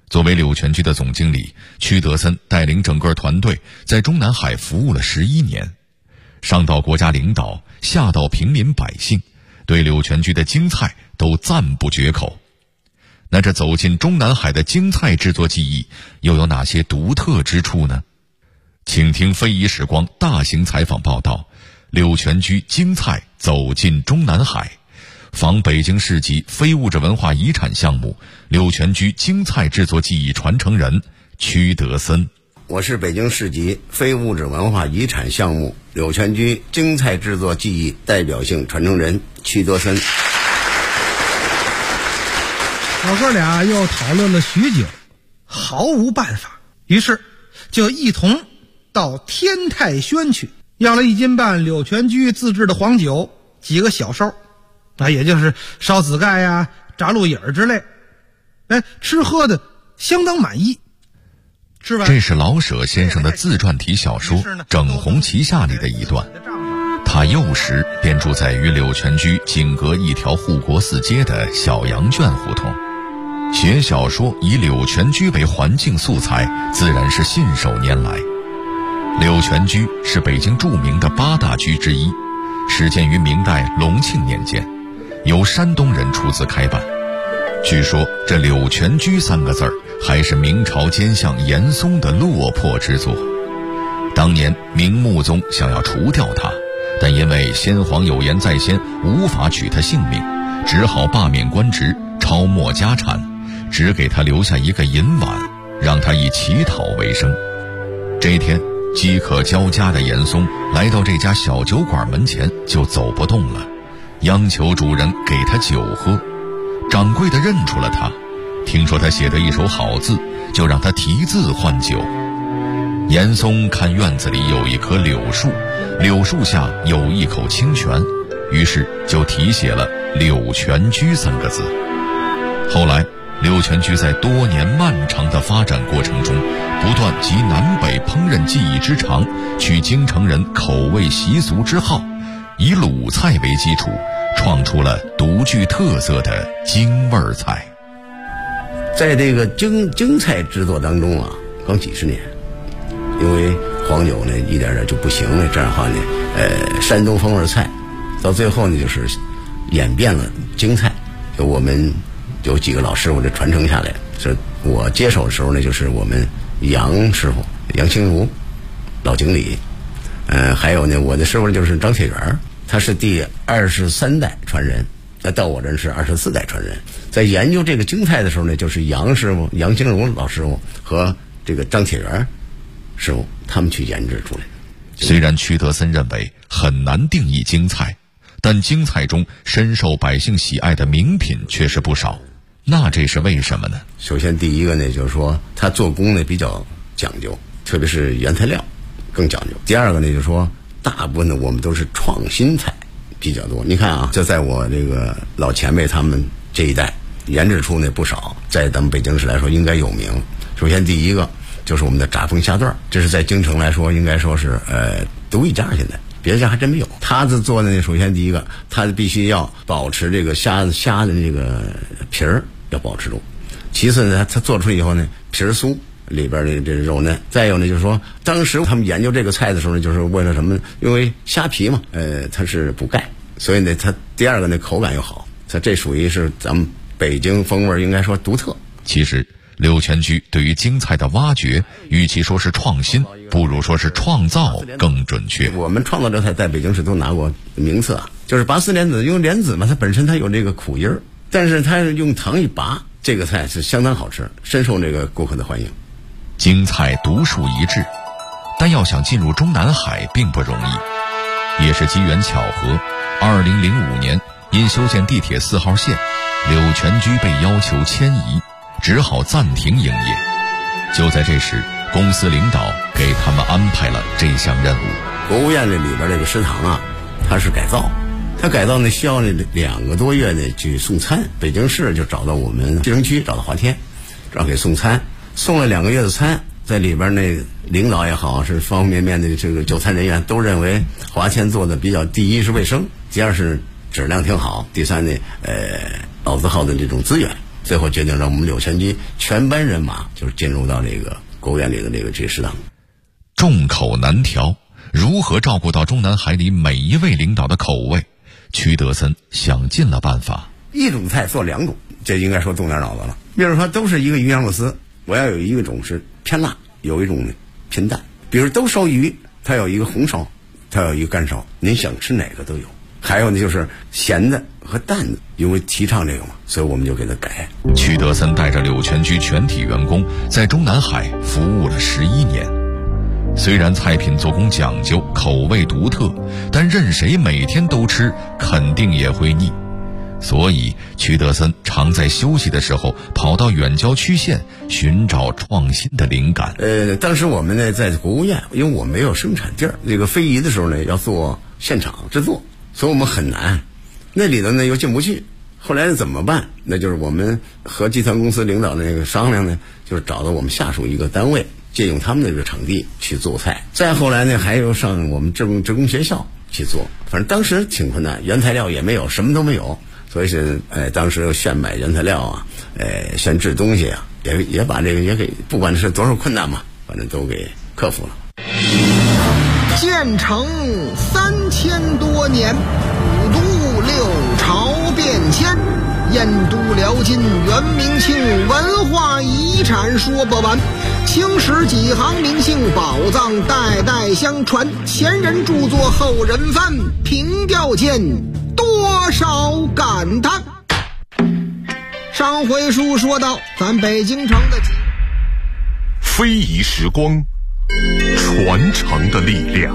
作为柳泉居的总经理，屈德森带领整个团队在中南海服务了11年，上到国家领导，下到平民百姓，对柳泉居的京菜都赞不绝口。那这走进中南海的京菜制作技艺又有哪些独特之处呢？请听非遗时光大型采访报道，柳泉居京菜走进中南海，访北京市级非物质文化遗产项目柳泉居京菜制作技艺传承人屈德森。 我是北京市级非物质文化遗产项目柳泉居京菜制作技艺代表性传承人屈德森。 老哥俩又讨论了许久，毫无办法，于是就一同到天泰轩去，要了1斤半柳泉居自制的黄酒，几个小烧，也就是烧子盖呀、炸鹿眼之类。吃喝的相当满意。 这是老舍先生的自传体小说《整红旗下》里的一段。他幼时便住在与柳泉居仅隔一条护国寺街的小羊圈胡同，写小说以柳泉居为环境素材，自然是信手拈来。柳泉居是北京著名的8大居之一，始建于明代隆庆年间，由山东人出资开办。据说这柳泉居3个字儿还是明朝奸相严嵩的落魄之作。当年明穆宗想要除掉他，但因为先皇有言在先，无法取他性命，只好罢免官职，抄没家产，只给他留下一个银碗，让他以乞讨为生。这一天，饥渴交加的严嵩来到这家小酒馆门前，就走不动了，央求主人给他酒喝。掌柜的认出了他，听说他写得一手好字，就让他题字换酒。严嵩看院子里有一棵柳树，柳树下有一口清泉，于是就题写了柳泉居3个字。后来柳泉居在多年漫长的发展过程中，不断集南北烹饪技艺之长，取京城人口味习俗之好，以鲁菜为基础，创出了独具特色的京味菜。 在这个京菜制作当中啊，刚几十年，因为黄酒呢一点点就不行了，这样的话呢，山东风味菜，到最后呢就是演变了京菜。我们有几个老师傅这传承下来，是我接手的时候呢，就是我们杨师傅杨清如老经理，还有呢我的师傅就是张铁元，他是第23代传人，那到我这是24代传人。在研究这个京菜的时候呢，就是杨师傅杨清如老师傅和这个张铁元师傅他们去研制出来。 虽然屈德森认为很难定义京菜，但京菜中深受百姓喜爱的名品却是不少。那这是为什么呢？ 首先第一个呢，就是说他做工呢比较讲究，特别是原材料更讲究。第二个呢，就是说大部分的我们都是创新菜比较多。你看啊，这在我这个老前辈他们这一代研制出呢不少，在咱们北京市来说应该有名。首先第一个就是我们的炸风虾段，这是在京城来说应该说是独一家，现在别的家还真没有。他这做的呢，首先第一个，他必须要保持这个虾的这个皮儿要保持住。其次呢，他做出来以后呢，皮儿酥，里边的这肉嫩。再有呢，就是说当时他们研究这个菜的时候呢，就是为了什么？因为虾皮嘛，它是补钙，所以呢，它第二个呢口感又好。它这属于是咱们北京风味，应该说独特。 其实柳泉居对于京菜的挖掘，与其说是创新，不如说是创造更准确。 我们创造这菜在北京市都拿过名次啊，就是拔丝莲子，因为莲子嘛，它本身它有这个苦音儿，但是它用糖一拔，这个菜是相当好吃，深受这个顾客的欢迎。 京菜独树一帜，但要想进入中南海并不容易。也是机缘巧合，2005年因修建地铁4号线，柳泉居被要求迁移，只好暂停营业。就在这时，公司领导给他们安排了这项任务。 国务院这里边这个食堂啊，它是改造，它改造呢需要呢2个多月呢去送餐。北京市就找到我们西城区，找到华天，让给送餐，送了2个月的餐，在里边那领导也好，是方方面面的这个就餐人员都认为华天做的比较，第一是卫生，第二是质量挺好，第三呢老字号的这种资源。 最后决定让我们柳泉居全班人马就是进入到这个国务院里的这个这食堂。 众口难调，如何照顾到中南海里每一位领导的口味？屈德森想尽了办法。 一种菜做2种，这应该说动点脑子了。比如说都是一个鱼香肉丝，我要有一种是偏辣，有一种呢偏淡。比如都烧鱼，它有一个红烧，它有一个干烧，您想吃哪个都有。还有呢就是咸的和淡的，因为提倡这个嘛，所以我们就给它改。 屈德森带着柳泉居全体员工在中南海服务了11年。虽然菜品做工讲究，口味独特，但任谁每天都吃，肯定也会腻。所以屈德森常在休息的时候跑到远郊区县寻找创新的灵感。 当时我们呢在国务院，因为我没有生产地儿，这个非遗的时候呢要做现场制作，所以我们很难，那里头呢又进不去。后来怎么办？那就是我们和集团公司领导那个商量呢，就是找到我们下属一个单位，借用他们那个场地去做菜。再后来呢，还有上我们职工学校去做。反正当时挺困难，原材料也没有，什么都没有，所以是当时现买原材料啊，现制东西啊，也把这个也给，不管是多少困难嘛，反正都给克服了。 建成3000多年，五都六朝变迁，燕都辽金元明清，文化遗产说不完。青史几行名姓，宝藏代代相传，前人著作后人翻，凭吊间多少感叹。上回书说到咱北京城的非遗时光，传承的力量。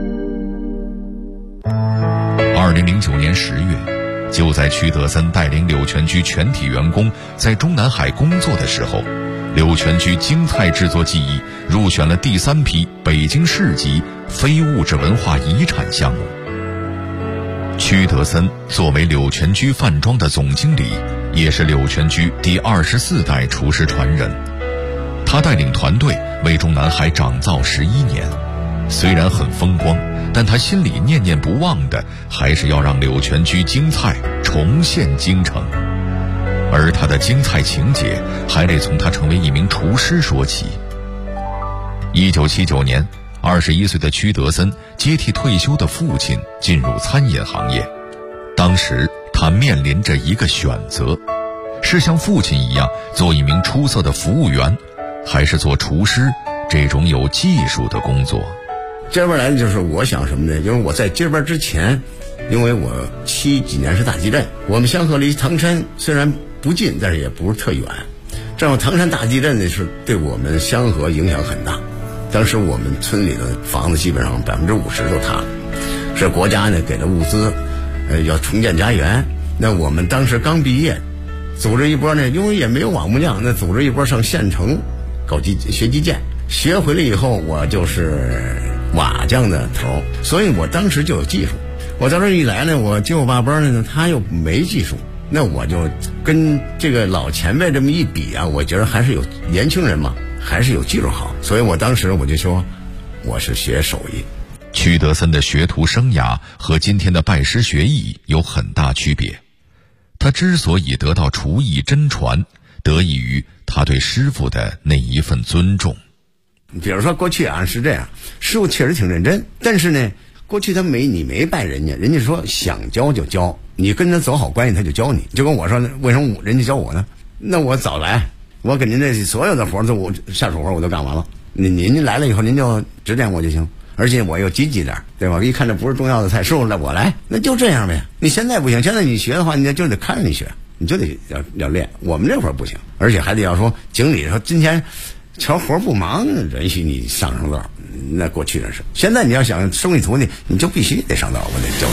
2009年10月，就在屈德森带领柳泉居全体员工在中南海工作的时候，柳泉居京菜制作技艺入选了第3批北京市级非物质文化遗产项目。屈德森作为柳泉居饭庄的总经理，也是柳泉居第24代厨师传人。他带领团队为中南海掌灶11年，虽然很风光，但他心里念念不忘的还是要让柳泉居京菜重现京城。而他的京菜情节还得从他成为一名厨师说起。1979年，21岁的屈德森接替退休的父亲进入餐饮行业。当时他面临着一个选择，是像父亲一样做一名出色的服务员，还是做厨师这种有技术的工作。 这边来就是我想什么呢？因为我在这边之前，因为我70几年是大地震，我们香河离唐山虽然不近，但是也不是特远。正好唐山大地震呢，是对我们香河影响很大。当时我们村里的房子基本上50%都塌了，是国家呢给了物资，要重建家园。那我们当时刚毕业，组织一波呢，因为也没有瓦木匠，那组织一波上县城搞学基建。学回来以后，我就是瓦匠的头，所以我当时就有技术。我到这一来呢，我9把班呢，他又没技术，那我就跟这个老前辈这么一比啊，我觉得还是有年轻人嘛，还是有技术好。所以我当时我就说，我是学手艺。 屈德森的学徒生涯和今天的拜师学艺有很大区别。他之所以得到厨艺真传，得益于他对师傅的那一份尊重。 比如说过去啊是这样，师傅确实挺认真，但是呢，过去你没拜人家，人家说想教就教，你跟他走好关系他就教你。就跟我说，为什么人家教我呢？那我早来，我给您这所有的活都我下手活我都干完了，您来了以后您就指点我就行，而且我又积极点，对吧？一看这不是重要的菜，师傅来我来，那就这样呗。你现在不行，现在你学的话，你就得看着你学，你就得要练。我们这会儿不行，而且还得要说经理说今天瞧活不忙，允许你上道。那过去的是，现在你要想收你徒弟，你就必须得上道，我得教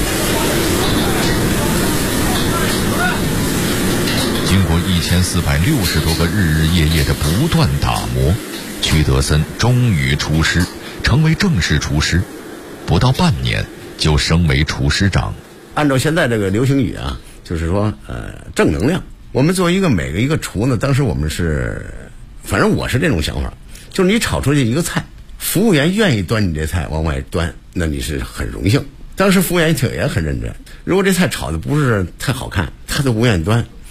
你。经过1460多个日日夜夜的不断打磨，屈德森终于出师，成为正式厨师，不到半年就升为厨师长。 按照现在这个流行语啊，就是说正能量。我们作为每个一个厨呢，当时我们是，反正我是这种想法，就是你炒出去一个菜，服务员愿意端你这菜往外端，那你是很荣幸。当时服务员也很认真，如果这菜炒的不是太好看，他都不愿意端，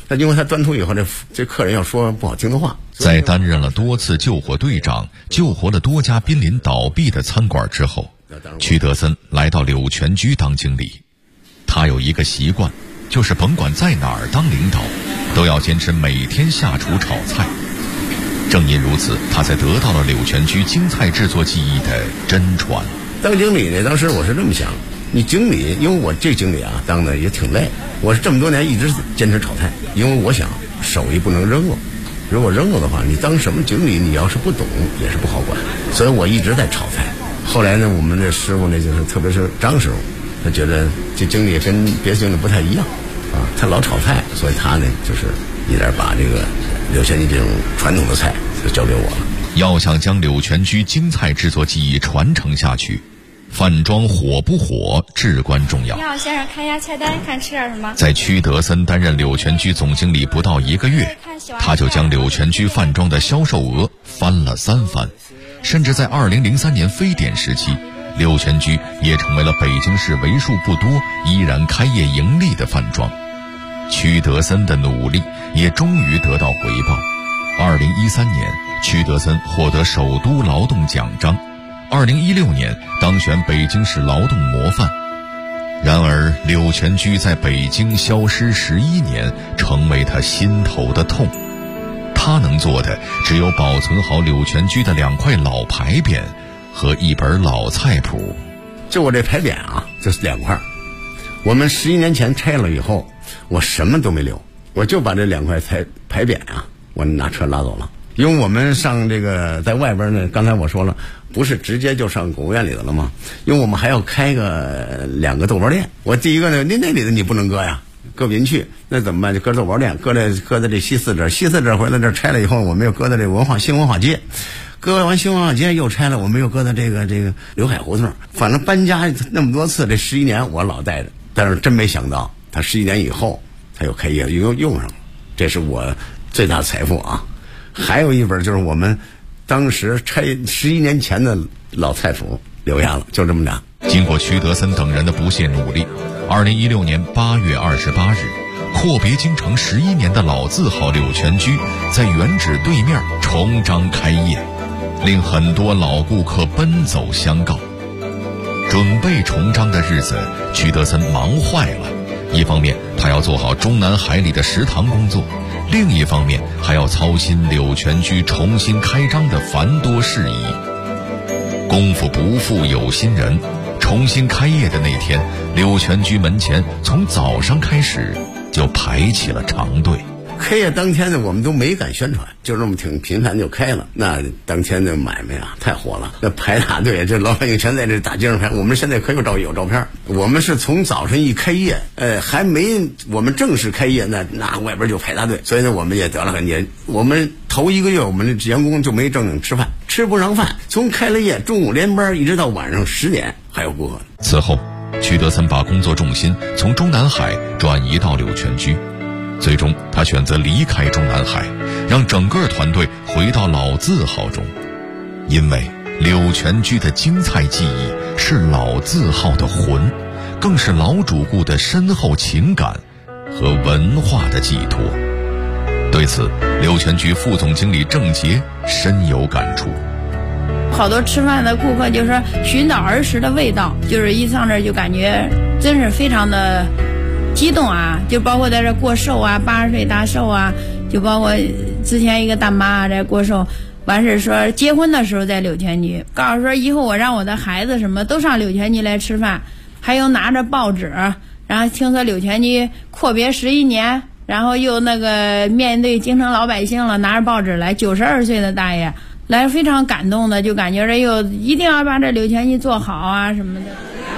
那因为他端出以后，这客人要说不好听的话。 在担任了多次救火队长，救活了多家濒临倒闭的餐馆之后，瞿德森来到柳泉居当经理。他有一个习惯，就是甭管在哪儿当领导，都要坚持每天下厨炒菜。正因如此，他才得到了柳泉居京菜制作技艺的真传。 当经理呢，当时我是这么想，你经理，因为我这经理啊当的也挺累，我是这么多年一直坚持炒菜，因为我想手艺不能扔了，如果扔了的话，你当什么经理，你要是不懂也是不好管，所以我一直在炒菜。后来呢，我们这师傅呢，就是特别是张师傅，他觉得这经理跟别的经理不太一样啊，他老炒菜，所以他呢就是一点把这个柳泉居这种传统的菜就交给我了。 要想将柳泉居京菜制作技艺传承下去，饭庄火不火至关重要。 你好，先生，看一下菜单，看吃点什么。 在瞿德森担任柳泉居总经理不到1个月，他就将柳泉居饭庄的销售额翻了3番，甚至在2003年非典时期，柳泉居也成为了北京市为数不多依然开业盈利的饭庄。瞿德森的努力也终于得到回报。2013年，瞿德森获得首都劳动奖章，2016年当选北京市劳动模范。然而柳泉居在北京消失11年，成为他心头的痛。他能做的只有保存好柳泉居的2块老牌匾和一本老菜谱。 就我这牌匾啊，就是2块。我们11年前拆了以后，我什么都没留，我就把这2块牌匾啊，我拿车拉走了。因为我们上这个在外边呢，刚才我说了，不是直接就上国务院里的了吗？因为我们还要开个2个豆包店。我第一个呢，那里的你不能搁呀，搁不进去，那怎么办？就搁豆包店，搁在这西四这回来这拆了以后，我们又搁在这新文化街，搁完新文化街又拆了，我们又搁在这个刘海胡同。反正搬家那么多次，这11年我老带着，但是真没想到，他11年以后他又开业又用上了，这是我最大的财富啊。还有一本就是我们当时拆11年前的老菜谱留下了，就这么俩。 经过瞿德森等人的不懈努力，2016年8月28日，阔别京城11年的老字号柳泉居在原址对面重张开业，令很多老顾客奔走相告。准备重张的日子，瞿德森忙坏了。一方面他要做好中南海里的食堂工作，另一方面还要操心柳泉居重新开张的繁多事宜。功夫不负有心人，重新开业的那天，柳泉居门前从早上开始就排起了长队。 开业当天呢，我们都没敢宣传，就这么挺频繁就开了。那当天的买卖啊，太火了，那排大队，这老百姓全在这大街上排。我们现在可有照片。我们是从早晨一开业，还没我们正式开业，那外边就排大队。所以呢，我们也得了很严。我们头1个月，我们这员工就没正经吃饭，吃不上饭。从开了业，中午连班一直到晚上10点还有顾客。 此后，瞿德森把工作重心从中南海转移到柳泉居。最终他选择离开中南海，让整个团队回到老字号中，因为柳泉居的京菜技艺是老字号的魂，更是老主顾的深厚情感和文化的寄托。对此，柳泉居副总经理郑杰深有感触。 好多吃饭的顾客就说寻找儿时的味道，就是一上这就感觉真是非常的激动啊，就包括在这过寿啊，80岁大寿啊，就包括之前一个大妈在过寿，完事说结婚的时候在柳泉居，告诉说以后我让我的孩子什么都上柳泉居来吃饭，还有拿着报纸，然后听说柳泉居阔别11年，然后又那个面对京城老百姓了，拿着报纸来，92岁的大爷来，非常感动的，就感觉这又一定要把这柳泉居做好啊什么的。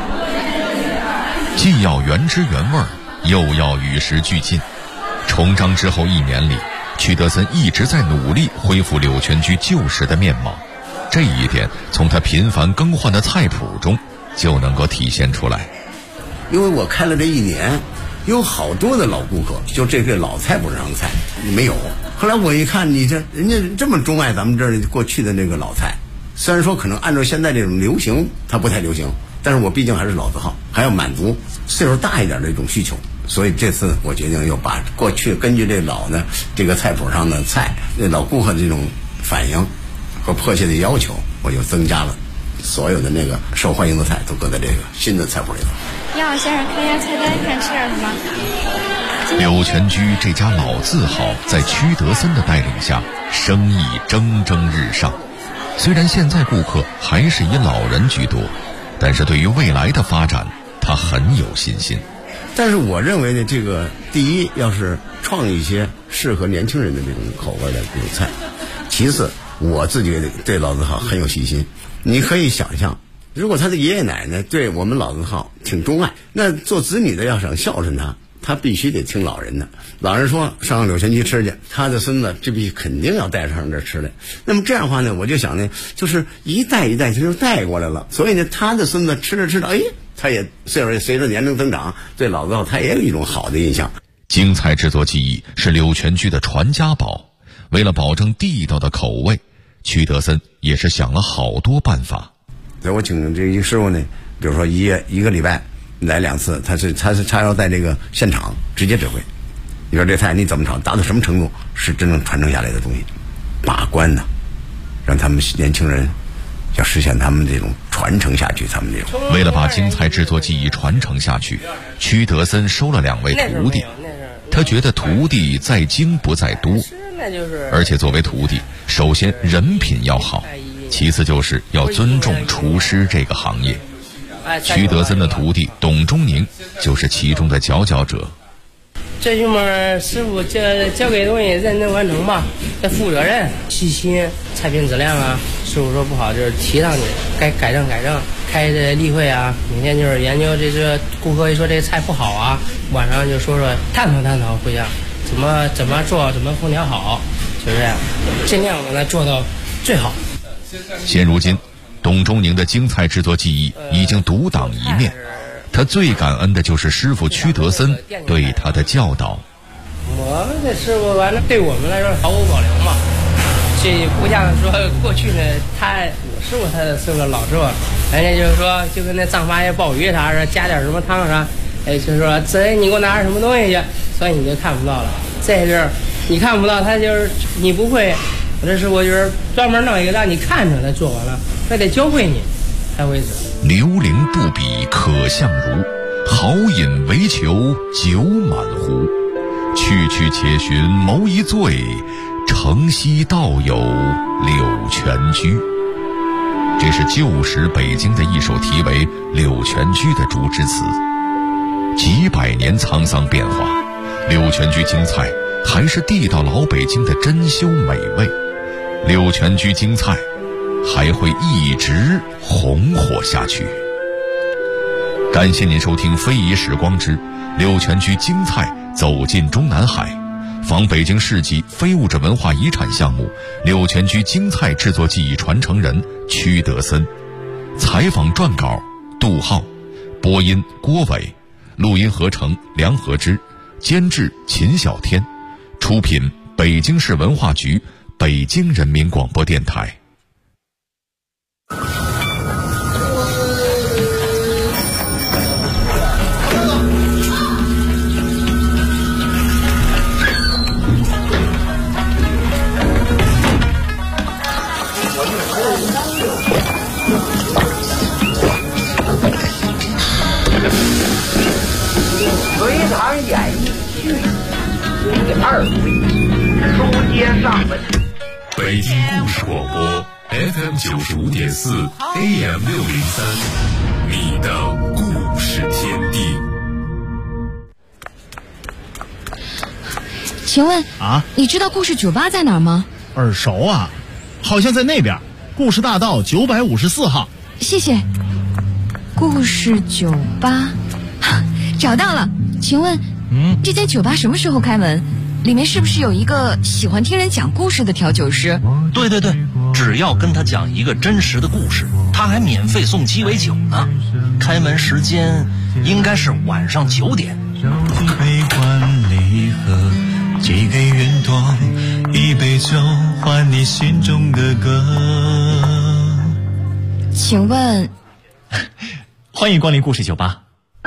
既要原汁原味，又要与时俱进。重张之后1年里，瞿德森一直在努力恢复柳泉居旧时的面貌，这一点从他频繁更换的菜谱中就能够体现出来。 因为我开了这1年，有好多的老顾客，就这个老菜不上菜没有。后来我一看，你这人家这么钟爱咱们这儿过去的那个老菜，虽然说可能按照现在这种流行它不太流行， 但是我毕竟还是老字号，还要满足岁数大一点的一种需求。所以这次我决定又把过去根据这老的这个菜谱上的菜，老顾客的这种反应和迫切的要求，我又增加了所有的那个受欢迎的菜都搁在这个新的菜谱里头。 你好，先生，看一下菜单，看吃点什么。 柳泉居这家老字号在屈德森的带领下，生意蒸蒸日上。虽然现在顾客还是以老人居多，但是对于未来的发展，他很有信心。 但是我认为呢，这个第一要是创一些适合年轻人的这种口味的这种菜，其次我自己对老字号很有信心。你可以想象，如果他的爷爷奶奶对我们老字号挺钟爱，那做子女的要想孝顺他必须得听老人的。老人说上柳泉居吃去，他的孙子这必须肯定要带上这吃来。那么这样的话呢，我就想呢，就是一代一代他就带过来了。所以呢，他的孙子吃着，哎，他也岁数随着年龄增长，对老字号他也有一种好的印象。 京菜制作技艺是柳泉居的传家宝，为了保证地道的口味，屈德森也是想了好多办法。 所以我请这一师傅呢，比如说一个礼拜来2次，他要在这个现场直接指挥。你说这菜你怎么炒，达到什么程度是真正传承下来的东西，把关呢，让他们年轻人要实现他们这种传承下去。他们这种为了把京菜制作技艺传承下去，屈德森收了2位徒弟。他觉得徒弟在精不在多，而且作为徒弟，首先人品要好，其次就是要尊重厨师这个行业。屈德森的徒弟董忠宁就是其中的佼佼者。 最起码师傅交给东西认真完成吧，得负责任、细心，菜品质量啊，师傅说不好就是提上去，该改正。开这例会啊，每天就是研究这个顾客一说这菜不好啊，晚上就说探讨回家怎么做，怎么烹调好，就是这样，尽量把它做到最好。 现如今，董忠宁的京菜制作技艺已经独当一面。他最感恩的就是师傅屈德森对他的教导。 我们这师傅完了，对我们来说毫无保留嘛。这不像说过去呢，我师傅他是个老师傅，人家就是说就跟那张八爷鲍鱼啥的，加点什么汤啥，就是说这你给我拿点什么东西去，所以你就看不到了。这阵你看不到，他就是你不会，我这师傅就是专门弄一个让你看着他做完了，还得教会你才为止。 流灵不比可相如，好饮为求酒满壶。去且寻谋一醉，城西道有柳泉居。这是旧时北京的一首题为《柳泉居》的竹枝词。几百年沧桑变化，柳泉居京菜还是地道老北京的珍馐美味。柳泉居京菜还会一直红火下去。感谢您收听《非遗时光之柳泉居京菜走进中南海》，仿北京市级非物质文化遗产项目柳泉居京菜制作技艺传承人屈德森。采访撰稿杜浩，播音郭伟，录音合成梁和之，监制秦小天，出品北京市文化局、北京人民广播电台。 隋唐演义续第2回，书接上文。 北京故事广播 FM95.4 AM603，你的故事天地。 请问你知道故事酒吧在哪儿吗？ 耳熟啊，好像在那边，故事大道954号。 谢谢。故事酒吧，找到了。请问，这间酒吧什么时候开门？里面是不是有一个喜欢听人讲故事的调酒师？ 对，只要跟他讲一个真实的故事，他还免费送鸡尾酒呢。开门时间应该是晚上9点。 几杯换离合，寄给云朵，一杯酒换你心中的歌。 请问欢迎光临故事酒吧。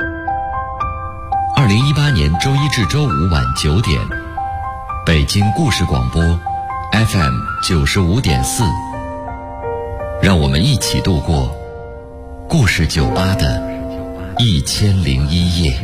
2018年周一至周五晚9点，北京故事广播 FM 95.4，让我们一起度过故事酒吧的1001夜。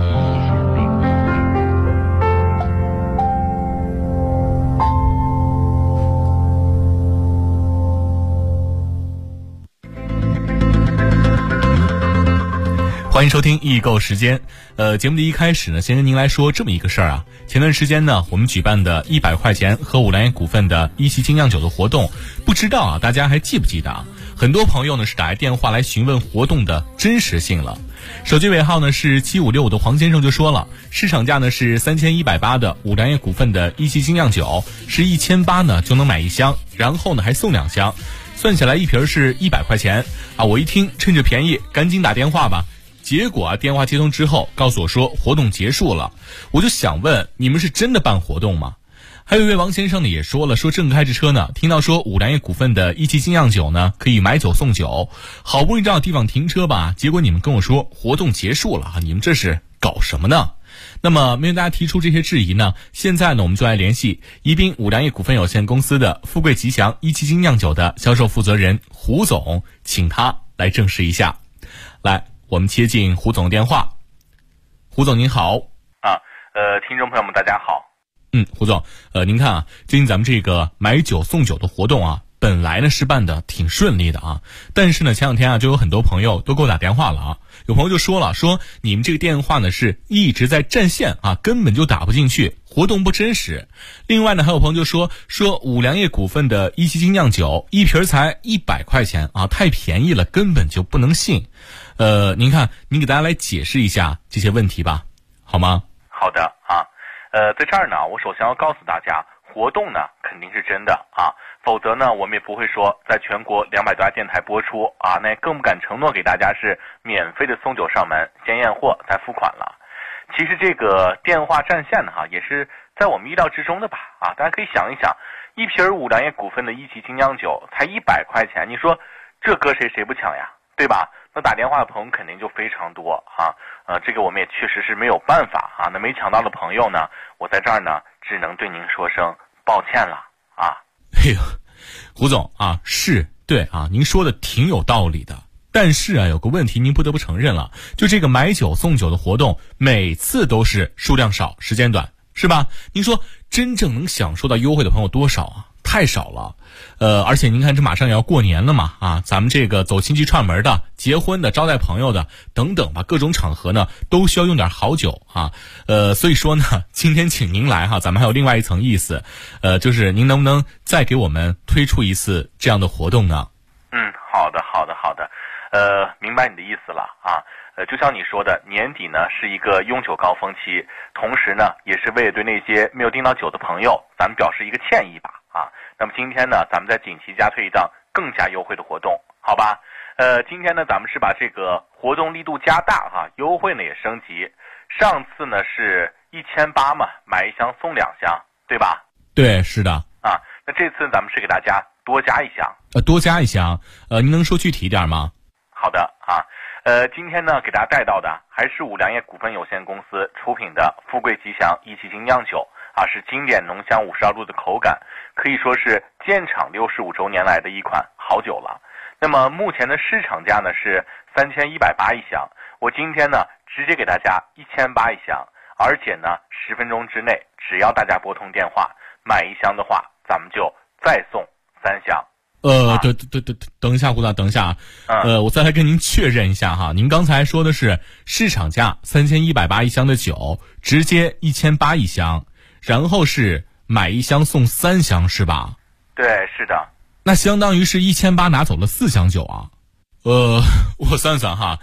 欢迎收听易购时间。节目的一开始呢，先跟您来说这么一个事儿啊。前段时间呢，我们举办的100块钱喝五粮液股份的一汽精酿酒的活动，不知道啊大家还记不记得啊？很多朋友呢是打来电话来询问活动的真实性了。手机尾号呢是7565的黄先生就说了，市场价呢是3180的五粮液股份的一汽精酿酒，是1800呢就能买1箱，然后呢还送2箱，算起来一瓶是100块钱啊。我一听趁着便宜赶紧打电话吧。结果啊，电话接通之后告诉我说活动结束了，我就想问，你们是真的办活动吗？还有一位王先生呢也说了，说正开着车呢，听到说五粮液股份的一汽精酿酒呢可以买酒送酒，好不容易找地方停车吧，结果你们跟我说活动结束了，你们这是搞什么呢？那么面对大家提出这些质疑呢，现在呢我们就来联系宜宾五粮液股份有限公司的富贵吉祥一汽精酿酒的销售负责人胡总，请他来证实一下。来，我们接进胡总的电话。胡总您好。 听众朋友们大家好。 胡总，您看啊，最近咱们这个买酒送酒的活动啊，本来呢是办的挺顺利的啊，但是呢前两天啊就有很多朋友都给我打电话了啊，有朋友就说了，说你们这个电话呢是一直在占线啊，根本就打不进去，活动不真实。另外呢还有朋友就说五粮液股份的一汽精酿酒一瓶才100块钱啊，太便宜了，根本就不能信。您看，您给大家来解释一下这些问题吧，好吗？ 好的啊，在这儿呢，我首先要告诉大家，活动呢肯定是真的啊，否则呢我们也不会说在全国200多家电台播出啊，那更不敢承诺给大家是免费的送酒上门，先验货再付款了。其实这个电话占线呢也是在我们意料之中的吧啊，大家可以想一想，一瓶五粮液股份的一汽精酿酒才100块钱，你说这搁谁不抢呀，对吧？那打电话的朋友肯定就非常多啊，这个我们也确实是没有办法啊。那没抢到的朋友呢，我在这儿呢只能对您说声抱歉了啊。 哎呦，胡总啊，是对啊，您说的挺有道理的。但是啊，有个问题您不得不承认了，就这个买酒送酒的活动，每次都是数量少，时间短，是吧？您说真正能享受到优惠的朋友多少啊？太少了。而且您看这马上也要过年了嘛啊，咱们这个走亲戚串门的、结婚的、招待朋友的等等吧，各种场合呢都需要用点好酒啊。所以说呢，今天请您来哈，咱们还有另外一层意思，就是您能不能再给我们推出一次这样的活动呢？ 好的，明白你的意思了啊。就像你说的，年底呢是一个用酒高峰期，同时呢也是为了对那些没有订到酒的朋友，咱们表示一个歉意吧啊。那么今天呢，咱们再紧急加推一档更加优惠的活动，好吧？今天呢，咱们是把这个活动力度加大哈，优惠呢也升级。上次呢是1800嘛，买1箱送2箱，对吧？ 对，是的。 啊，那这次咱们是给大家多加1箱。 多加1箱，您能说具体一点吗？ 好的啊，今天呢给大家带到的还是五粮液股份有限公司出品的富贵吉祥一汽精酿酒啊，是经典浓香52度的口感，可以说是建厂65周年来的一款好酒了。那么目前的市场价呢是3180一箱，我今天呢直接给大家1800一箱，而且呢10分钟之内，只要大家拨通电话买1箱的话，咱们就再送3箱。 等一下，胡总，等一下我再来跟您确认一下哈，您刚才说的是市场价3180一箱的酒，直接1800一箱，然后是买1箱送3箱是吧？ 对，是的。 那相当于是1800拿走了4箱酒啊。我算算哈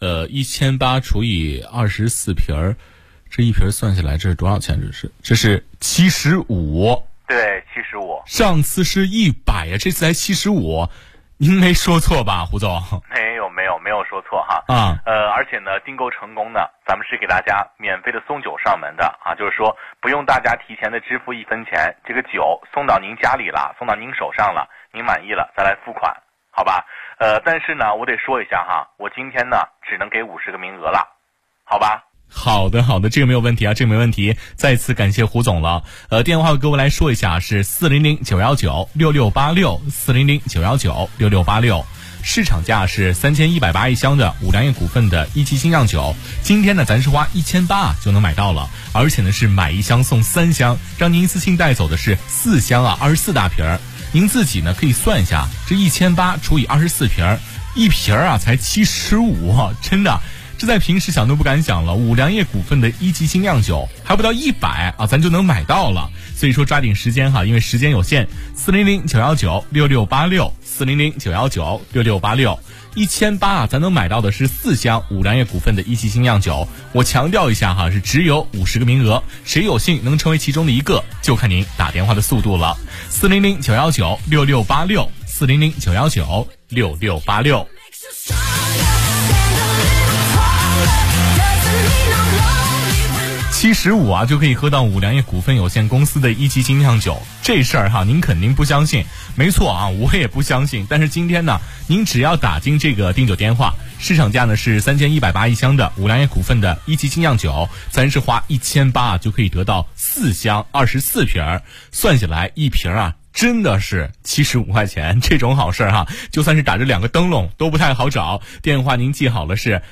，1800除以24瓶，这一瓶算下来这是多少钱？这是75。 对，75。 上次是100呀，这次才75，您没说错吧，胡总？ 没有说错哈。而且呢，订购成功呢，咱们是给大家免费的送酒上门的啊，就是说不用大家提前的支付1分钱，这个酒送到您家里了，送到您手上了，您满意了再来付款好吧？但是呢，我得说一下哈，我今天呢只能给50个名额了，好吧？ 好的，这个没有问题啊，这个没问题。再次感谢胡总了。电话各位来说一下是400-919-6686，400-919-6686。市场价是3180一箱的五粮液股份的一期精酿酒，今天呢咱是花1800就能买到了，而且呢是买1箱送3箱，让您一次性带走的是4箱啊，24大瓶儿。您自己呢可以算一下，这1800除以24瓶儿，一瓶儿啊才75啊，真的。这在平时想都不敢想了，五粮液股份的一级精酿酒还不到100啊，咱就能买到了。所以说抓紧时间哈，因为时间有限。400-919-6686，400-919-6686，1800啊，咱能买到的是4箱五粮液股份的一级精酿酒。我强调一下哈，是只有50个名额，谁有幸能成为其中的一个，就看您打电话的速度了。400-919-6686，400-919-6686。75啊就可以喝到五粮液股份有限公司的一级精酿酒，这事儿哈您肯定不相信，没错啊，我也不相信。但是今天呢，您只要打进这个订酒电话，市场价呢是3180一箱的五粮液股份的一级精酿酒，咱是花1800就可以得到4箱24瓶，算下来一瓶啊真的是75块钱，这种好事哈，就算是打着2个灯笼都不太好找。电话您记好了是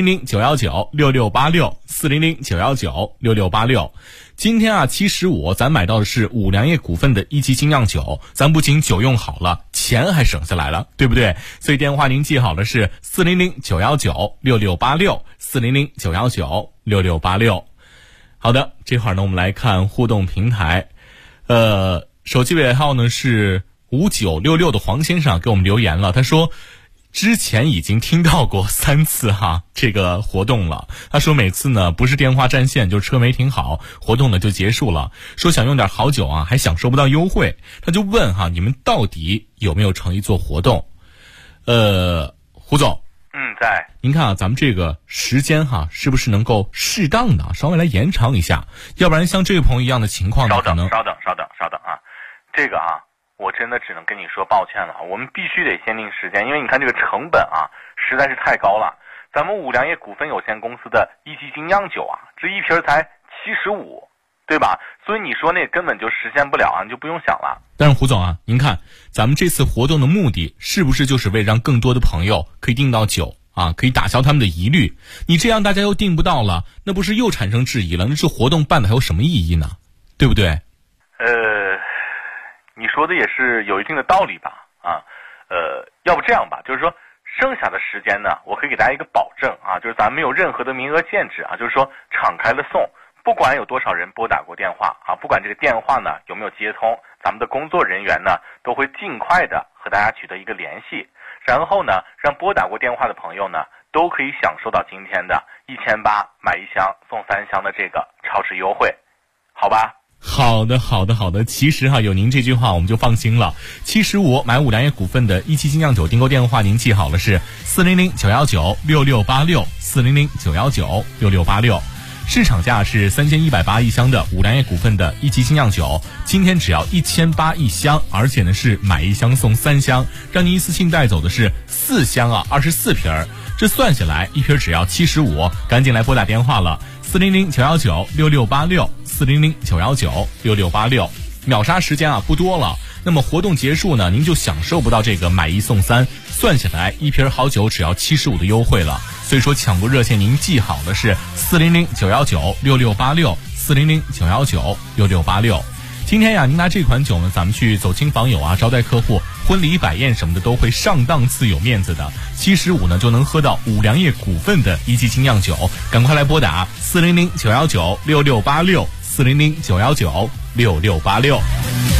400-919-6686，400-919-6686。今天啊75，咱买到的是五粮液股份的一级精酿酒，咱不仅酒用好了，钱还省下来了，对不对？所以电话您记好了是400-919-6686，400-919-6686。好的，这会儿呢我们来看互动平台，手机尾号呢是5966的黄先生给我们留言了，他说之前已经听到过3次哈这个活动了，他说每次呢不是电话占线就是车没停好，活动呢就结束了，说想用点好酒啊还享受不到优惠，他就问哈你们到底有没有诚意做活动。胡总在您看啊咱们这个时间哈是不是能够适当的稍微来延长一下，要不然像这位朋友一样的情况呢， 稍等啊，这个啊我真的只能跟你说抱歉了，我们必须得限定时间，因为你看这个成本啊实在是太高了。咱们五粮液股份有限公司的一级精酿酒啊，这一瓶才75，对吧？所以你说那根本就实现不了啊，你就不用想了。 但是胡总啊，您看咱们这次活动的目的是不是就是为让更多的朋友可以订到酒啊，可以打消他们的疑虑？你这样大家又订不到了，那不是又产生质疑了？那这活动办的还有什么意义呢？对不对？ 你说的也是有一定的道理吧？要不这样吧，就是说剩下的时间呢，我可以给大家一个保证啊，就是咱们没有任何的名额限制啊，就是说敞开了送，不管有多少人拨打过电话啊，不管这个电话呢有没有接通，咱们的工作人员呢都会尽快的和大家取得一个联系，然后呢让拨打过电话的朋友呢都可以享受到今天的1800买1箱送3箱的这个超值优惠，好吧？ 好的，其实哈有您这句话我们就放心了。75买五粮液股份的一期精酿酒订购电话您记好了是400-919-6686，400-919-6686。市场价是3180一箱的五粮液股份的一期精酿酒，今天只要1800一箱，而且呢是买1箱送3箱，让您一次性带走的是4箱啊24瓶，这算下来一瓶只要75，赶紧来拨打电话了，400-919-6686，400-919-6686。秒杀时间啊不多了，那么活动结束呢，您就享受不到这个买1送3，算下来一瓶好酒只要75的优惠了。所以说抢购热线您记好的是400-919-6686，400-919-6686。今天呀您拿这款酒呢，咱们去走亲访友啊，招待客户，婚礼摆宴什么的都会上档次有面子的。75呢就能喝到五粮液股份的一级精酿酒，赶快来拨打400-919-6686，400-919-6686。